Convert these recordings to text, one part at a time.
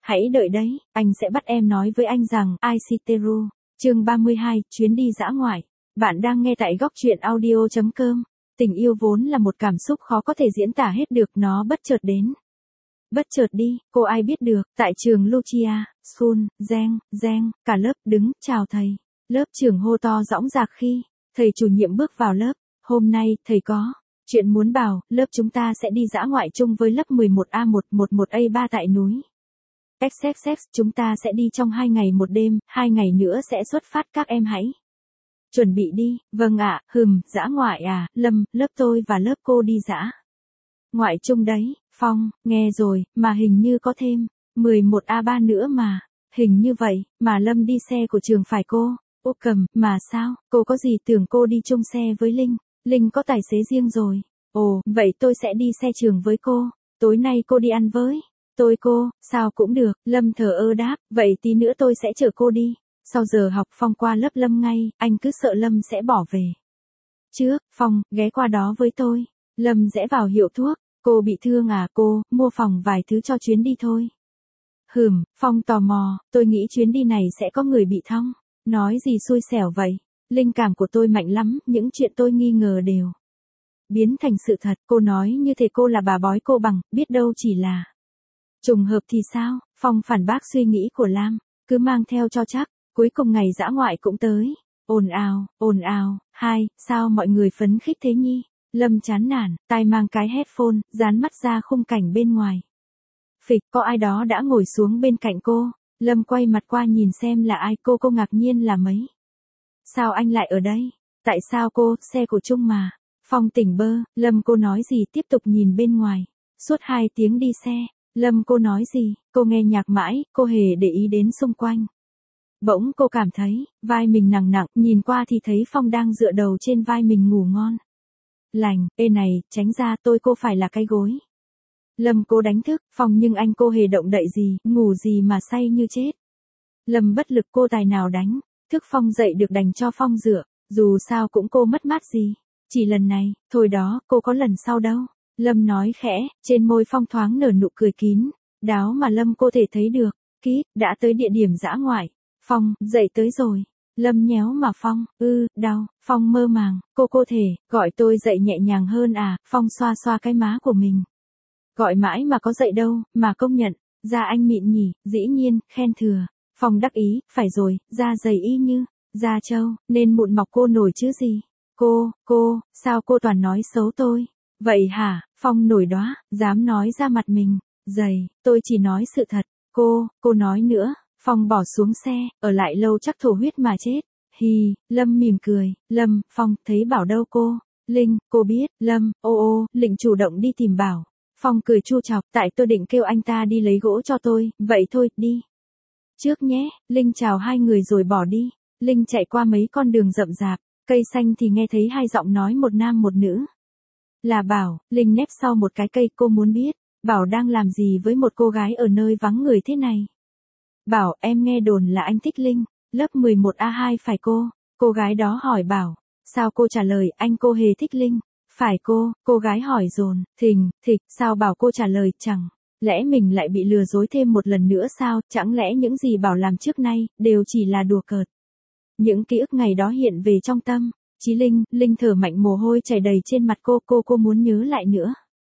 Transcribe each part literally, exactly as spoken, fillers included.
hãy đợi đấy, anh sẽ bắt em nói với anh rằng, Aisiteru, chương ba mươi hai, chuyến đi dã ngoại. Bạn đang nghe tại góc truyện audio chấm com. Tình yêu vốn là một cảm xúc khó có thể diễn tả hết được, nó bất chợt đến. Bất chợt đi, cô ai biết được, tại trường Lucia, Sun, Giang, Giang, cả lớp đứng, chào thầy. Lớp trưởng hô to dõng dạc khi, thầy chủ nhiệm bước vào lớp, hôm nay, thầy có chuyện muốn bảo, lớp chúng ta sẽ đi dã ngoại chung với lớp mười một A một một một A ba tại núi. ích ích ích, chúng ta sẽ đi trong hai ngày một đêm, hai ngày nữa sẽ xuất phát, các em hãy chuẩn bị đi. Vâng ạ, hừm, dã ngoại à, Lâm, lớp tôi và lớp cô đi dã ngoại chung đấy. Phong, nghe rồi, mà hình như có thêm mười một A ba nữa mà. Hình như vậy, mà Lâm đi xe của trường phải cô? Ô cầm, mà sao, cô có gì tưởng cô đi chung xe với Linh? Linh có tài xế riêng rồi. Ồ, vậy tôi sẽ đi xe trường với cô. Tối nay cô đi ăn với tôi cô, sao cũng được. Lâm thờ ơ đáp, vậy tí nữa tôi sẽ chở cô đi. Sau giờ học Phong qua lớp Lâm ngay, anh cứ sợ Lâm sẽ bỏ về. Trước, Phong, ghé qua đó với tôi. Lâm rẽ vào hiệu thuốc. Cô bị thương à cô, mua phòng vài thứ cho chuyến đi thôi. Hừm, Phong tò mò, tôi nghĩ chuyến đi này sẽ có người bị thong. Nói gì xui xẻo vậy? Linh cảm của tôi mạnh lắm, những chuyện tôi nghi ngờ đều biến thành sự thật. Cô nói như thể cô là bà bói cô bằng, biết đâu chỉ là trùng hợp thì sao? Phong phản bác suy nghĩ của Lam, cứ mang theo cho chắc. Cuối cùng ngày dã ngoại cũng tới. Ồn ào, ồn ào, hai, sao mọi người phấn khích thế nhỉ? Lâm chán nản, tai mang cái headphone, dán mắt ra khung cảnh bên ngoài. Phịch, có ai đó đã ngồi xuống bên cạnh cô. Lâm quay mặt qua nhìn xem là ai. Cô cô ngạc nhiên là mấy. Sao anh lại ở đây? Tại sao cô, xe của Trung mà. Phong tỉnh bơ, Lâm cô nói gì, tiếp tục nhìn bên ngoài. Suốt hai tiếng đi xe, Lâm cô nói gì, cô nghe nhạc mãi, cô hề để ý đến xung quanh. Bỗng cô cảm thấy, vai mình nặng nặng, nhìn qua thì thấy Phong đang dựa đầu trên vai mình ngủ ngon lành. Ê này, tránh ra, tôi cô phải là cái gối. Lâm cô đánh thức, Phong nhưng anh cô hề động đậy gì, ngủ gì mà say như chết. Lâm bất lực, cô tài nào đánh, thức Phong dậy được đành cho Phong dựa, dù sao cũng cô mất mát gì. Chỉ lần này, thôi đó, cô có lần sau đâu. Lâm nói khẽ, trên môi Phong thoáng nở nụ cười kín, đáo mà Lâm cô thể thấy được. Kít, đã tới địa điểm dã ngoại. Phong, dậy tới rồi. Lâm nhéo mà Phong, ư, đau. Phong mơ màng, cô cô thể, gọi tôi dậy nhẹ nhàng hơn à. Phong xoa xoa cái má của mình. Gọi mãi mà có dậy đâu, mà công nhận, da anh mịn nhỉ, dĩ nhiên, khen thừa. Phong đắc ý, phải rồi, da dày y như da trâu, nên mụn mọc cô nổi chứ gì. Cô, cô, sao cô toàn nói xấu tôi? Vậy hả? Phong nổi đóa, dám nói ra mặt mình. Dày, tôi chỉ nói sự thật. Cô, cô nói nữa. Phong bỏ xuống xe, ở lại lâu chắc thổ huyết mà chết. Hì, Lâm mỉm cười. Lâm, Phong, thấy Bảo đâu cô? Linh, cô biết. Lâm, ô ô, Lĩnh chủ động đi tìm Bảo. Phong cười chua chọc, tại tôi định kêu anh ta đi lấy gỗ cho tôi, vậy thôi, đi trước nhé. Linh chào hai người rồi bỏ đi. Linh chạy qua mấy con đường rậm rạp, cây xanh thì nghe thấy hai giọng nói, một nam một nữ. Là Bảo. Linh nép sau một cái cây, cô muốn biết, Bảo đang làm gì với một cô gái ở nơi vắng người thế này. Bảo, em nghe đồn là anh thích Linh, lớp mười một A hai phải cô? Cô gái đó hỏi Bảo. Sao cô trả lời, anh cô hề thích Linh? Phải cô, cô gái hỏi dồn, thình, thịch, sao Bảo cô trả lời, chẳng lẽ mình lại bị lừa dối thêm một lần nữa sao, chẳng lẽ những gì Bảo làm trước nay, đều chỉ là đùa cợt. Những ký ức ngày đó hiện về trong tâm trí Linh, Linh thở mạnh, mồ hôi chảy đầy trên mặt cô, cô cô muốn nhớ lại nữa.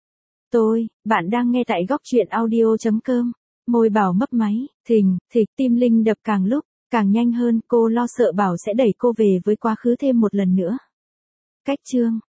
Tôi, bạn đang nghe tại góc truyện audio chấm com. Môi Bảo mấp máy, thình, thịch, tim Linh đập càng lúc càng nhanh hơn, cô lo sợ Bảo sẽ đẩy cô về với quá khứ thêm một lần nữa. Cách chương